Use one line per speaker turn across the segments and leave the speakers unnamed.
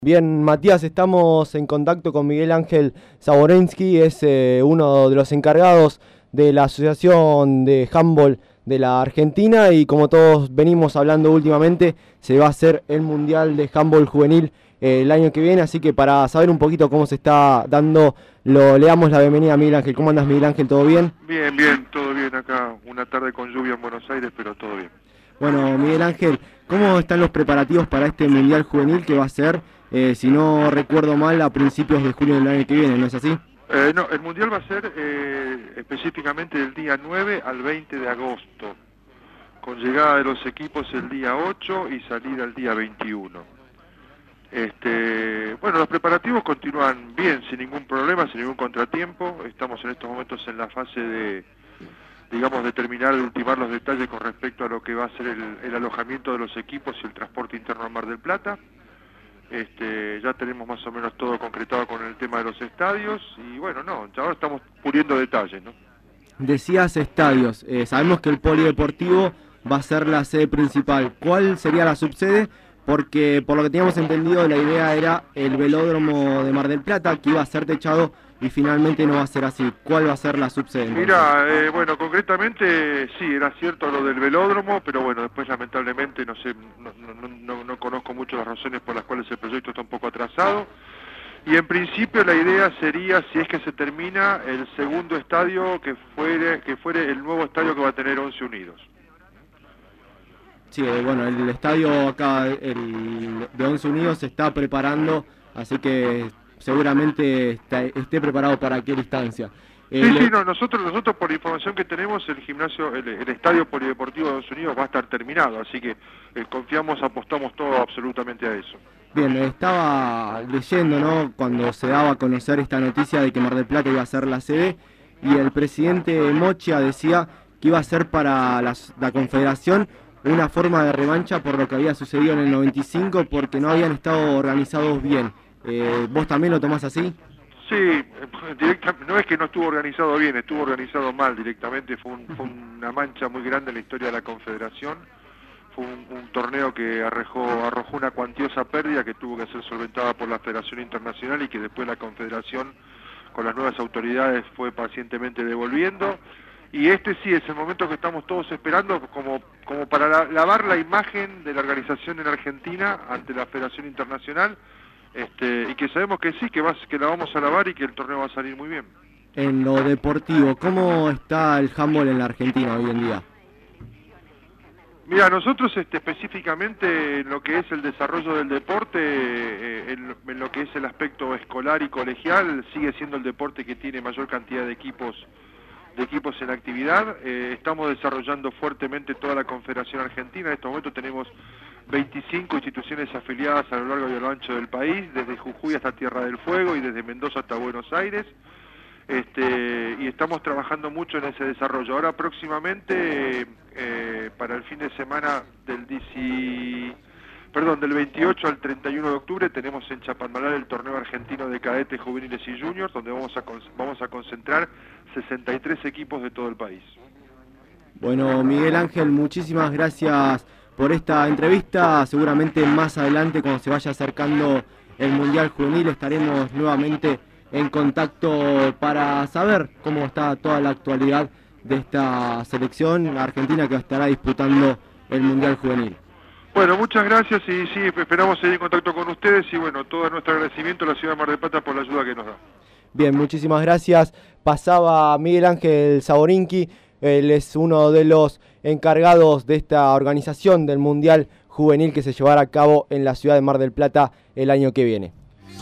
Bien, Matías, estamos en contacto con Miguel Ángel Zaborensky, es uno de los encargados de la Asociación de Handball de la Argentina y como todos venimos hablando últimamente, se va a hacer el Mundial de Handball Juvenil el año que viene, así que para saber un poquito cómo se está dando, le damos la bienvenida a Miguel Ángel. ¿Cómo andas, Miguel Ángel? ¿Todo bien?
Bien, todo bien acá, una tarde con lluvia en Buenos Aires, pero todo bien.
Bueno, Miguel Ángel, ¿cómo están los preparativos para este Mundial Juvenil que va a ser, si no recuerdo mal, a principios de julio del año que viene, ¿no es así?
No, el Mundial va a ser específicamente del día 9 al 20 de agosto, con llegada de los equipos el día 8 y salida el día 21. Bueno, los preparativos continúan bien, sin ningún problema, sin ningún contratiempo. Estamos en estos momentos en la fase de, digamos, de terminar de ultimar los detalles con respecto a lo que va a ser el alojamiento de los equipos y el transporte interno a Mar del Plata. Ya tenemos más o menos todo concretado con el tema de los estadios y bueno, ya ahora estamos puliendo detalles, ¿no?
Decías estadios, sabemos que el polideportivo va a ser la sede principal. ¿Cuál sería la subsede? Porque por lo que teníamos entendido la idea era el velódromo de Mar del Plata, que iba a ser techado y finalmente no va a ser así. ¿Cuál va a ser la subsede?
Mira, bueno, concretamente sí, era cierto lo del velódromo, pero bueno, después lamentablemente no sé, no conozco mucho las razones por las cuales el proyecto está un poco atrasado. Y en principio la idea sería, si es que se termina, el segundo estadio que fuere el nuevo estadio que va a tener Once Unidos.
Sí, bueno, el estadio acá, el de Once Unidos se está preparando, así que seguramente esté preparado para aquella instancia.
Sí, nosotros por la información que tenemos, el estadio polideportivo de Once Unidos va a estar terminado, así que apostamos todo absolutamente a eso.
Bien, estaba leyendo, ¿no?, cuando se daba a conocer esta noticia de que Mar del Plata iba a ser la sede, y el presidente Mocha decía que iba a ser para la Confederación una forma de revancha por lo que había sucedido en el 95, porque no habían estado organizados bien. ¿Vos también lo tomás así?
Sí, no es que no estuvo organizado bien, estuvo organizado mal directamente, fue una mancha muy grande en la historia de la Confederación, fue un torneo que arrojó una cuantiosa pérdida que tuvo que ser solventada por la Federación Internacional y que después la Confederación con las nuevas autoridades fue pacientemente devolviendo. Y sí es el momento que estamos todos esperando como para lavar la imagen de la organización en Argentina ante la Federación Internacional, y que sabemos que sí, que la vamos a lavar y que el torneo va a salir muy bien.
En lo deportivo, ¿cómo está el handball en la Argentina hoy en día?
Mira, nosotros específicamente en lo que es el desarrollo del deporte, en lo que es el aspecto escolar y colegial, sigue siendo el deporte que tiene mayor cantidad de equipos en actividad. Estamos desarrollando fuertemente toda la Confederación Argentina. En este momento tenemos 25 instituciones afiliadas a lo largo y a lo ancho del país, desde Jujuy hasta Tierra del Fuego y desde Mendoza hasta Buenos Aires. Y estamos trabajando mucho en ese desarrollo. Ahora próximamente, para el fin de semana del 28 al 31 de octubre tenemos en Chapadmalal el torneo argentino de cadetes, juveniles y juniors, donde vamos a concentrar 63 equipos de todo el país.
Bueno, Miguel Ángel, muchísimas gracias por esta entrevista. Seguramente más adelante, cuando se vaya acercando el Mundial Juvenil, estaremos nuevamente en contacto para saber cómo está toda la actualidad de esta selección argentina que estará disputando el Mundial Juvenil.
Bueno, muchas gracias y sí, esperamos seguir en contacto con ustedes y bueno, todo nuestro agradecimiento a la ciudad de Mar del Plata por la ayuda que nos da.
Bien, muchísimas gracias. Pasaba Miguel Ángel Zaborensky, él es uno de los encargados de esta organización del Mundial Juvenil que se llevará a cabo en la ciudad de Mar del Plata el año que viene.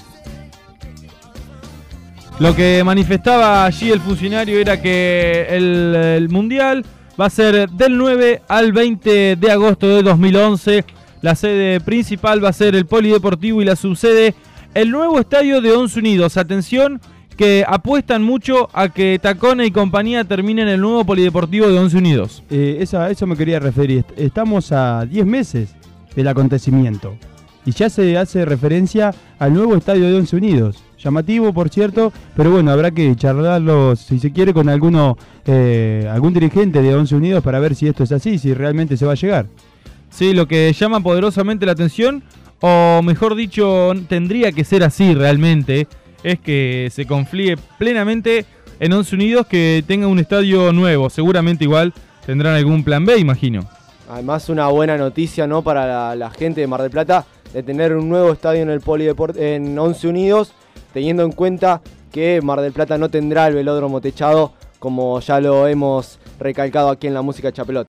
Lo que manifestaba allí el funcionario era que el Mundial va a ser del 9 al 20 de agosto de 2011. La sede principal va a ser el Polideportivo y la subsede el nuevo estadio de Once Unidos. Atención, que apuestan mucho a que Tacona y compañía terminen el nuevo Polideportivo de Once Unidos.
Eso me quería referir. Estamos a 10 meses del acontecimiento y ya se hace referencia al nuevo estadio de Once Unidos. Llamativo, por cierto, pero bueno, habrá que charlarlo, si se quiere, con algún dirigente de Once Unidos para ver si esto es así, si realmente se va a llegar.
Sí, lo que llama poderosamente la atención, o mejor dicho, tendría que ser así realmente, es que se confíe plenamente en Once Unidos, que tenga un estadio nuevo. Seguramente igual tendrán algún plan B, imagino.
Además, una buena noticia, ¿no?, para la gente de Mar del Plata, de tener un nuevo estadio en el Polideporte, en Once Unidos, teniendo en cuenta que Mar del Plata no tendrá el velódromo techado, como ya lo hemos recalcado aquí en la Música Chapelot.